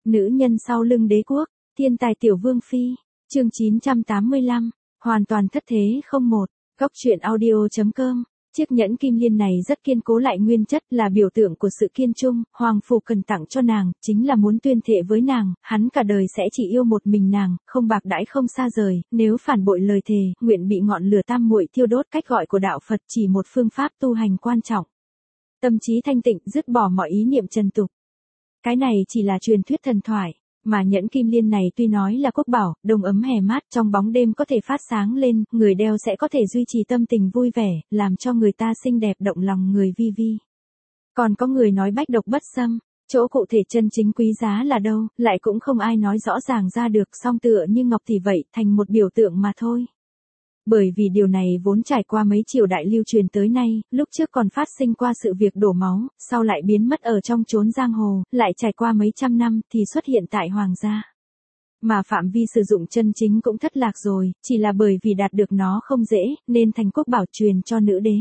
Nữ nhân sau lưng đế quốc, thiên tài tiểu vương phi, chương 985, hoàn toàn thất thế không một, góc truyện audio.com. Chiếc nhẫn kim liên này rất kiên cố lại nguyên chất, là biểu tượng của sự kiên trung, hoàng phủ cần tặng cho nàng, chính là muốn tuyên thệ với nàng, hắn cả đời sẽ chỉ yêu một mình nàng, không bạc đãi không xa rời, nếu phản bội lời thề, nguyện bị ngọn lửa tam muội thiêu đốt. Cách gọi của đạo Phật chỉ một phương pháp tu hành quan trọng. Tâm trí thanh tịnh, dứt bỏ mọi ý niệm trần tục. Cái này chỉ là truyền thuyết thần thoại. Mà nhẫn kim liên này tuy nói là quốc bảo, đông ấm hè mát, trong bóng đêm có thể phát sáng lên, người đeo sẽ có thể duy trì tâm tình vui vẻ, làm cho người ta xinh đẹp động lòng người vi vi. Còn có người nói bách độc bất xâm, chỗ cụ thể chân chính quý giá là đâu, lại cũng không ai nói rõ ràng ra được, song tựa như ngọc thì vậy, thành một biểu tượng mà thôi. Bởi vì điều này vốn trải qua mấy triều đại lưu truyền tới nay, lúc trước còn phát sinh qua sự việc đổ máu, sau lại biến mất ở trong chốn giang hồ, lại trải qua mấy trăm năm thì xuất hiện tại hoàng gia. Mà phạm vi sử dụng chân chính cũng thất lạc rồi, chỉ là bởi vì đạt được nó không dễ, nên thành quốc bảo truyền cho nữ đế.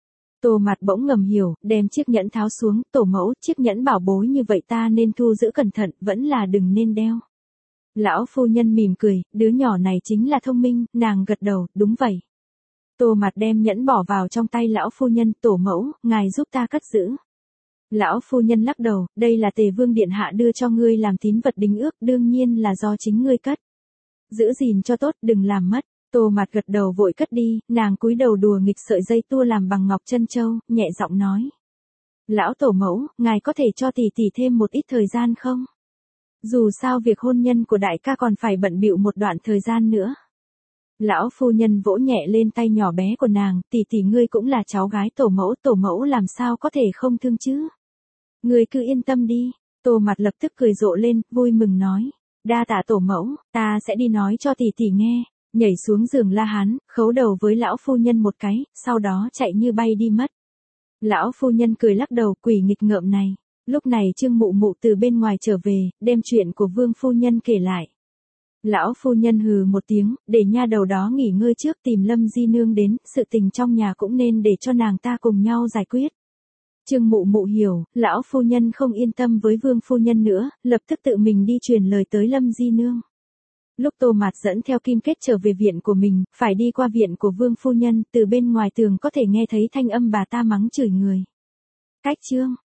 Tô Mặt bỗng ngầm hiểu, đem chiếc nhẫn tháo xuống, tổ mẫu, chiếc nhẫn bảo bối như vậy ta nên thu giữ cẩn thận, vẫn là đừng nên đeo. Lão phu nhân mỉm cười, đứa nhỏ này chính là thông minh, nàng gật đầu, đúng vậy. Tô Mặt đem nhẫn bỏ vào trong tay lão phu nhân, tổ mẫu, ngài giúp ta cất giữ. Lão phu nhân lắc đầu, đây là Tề Vương điện hạ đưa cho ngươi làm tín vật đính ước, đương nhiên là do chính ngươi cất. Giữ gìn cho tốt, đừng làm mất. Tô Mặt gật đầu vội cất đi, nàng cúi đầu đùa nghịch sợi dây tua làm bằng ngọc chân châu, nhẹ giọng nói. Lão tổ mẫu, ngài có thể cho tỷ tỷ thêm một ít thời gian không? Dù sao việc hôn nhân của đại ca còn phải bận bịu một đoạn thời gian nữa. Lão phu nhân vỗ nhẹ lên tay nhỏ bé của nàng, tỷ tỷ ngươi cũng là cháu gái tổ mẫu làm sao có thể không thương chứ? Ngươi cứ yên tâm đi. Tô Mặt lập tức cười rộ lên, vui mừng nói. Đa tạ tổ mẫu, ta sẽ đi nói cho tỷ tỷ nghe. Nhảy xuống giường La Hán, khấu đầu với lão phu nhân một cái, sau đó chạy như bay đi mất. Lão phu nhân cười lắc đầu, quỷ nghịch ngợm này. Lúc này Trương Mụ Mụ từ bên ngoài trở về, đem chuyện của Vương phu nhân kể lại. Lão phu nhân hừ một tiếng, để nha đầu đó nghỉ ngơi trước, tìm Lâm Di Nương đến, sự tình trong nhà cũng nên để cho nàng ta cùng nhau giải quyết. Trương Mụ Mụ hiểu, lão phu nhân không yên tâm với Vương phu nhân nữa, lập tức tự mình đi truyền lời tới Lâm Di Nương. Lúc Tô Mạt dẫn theo Kim Kết trở về viện của mình, phải đi qua viện của Vương phu nhân, từ bên ngoài tường có thể nghe thấy thanh âm bà ta mắng chửi người. Cách chương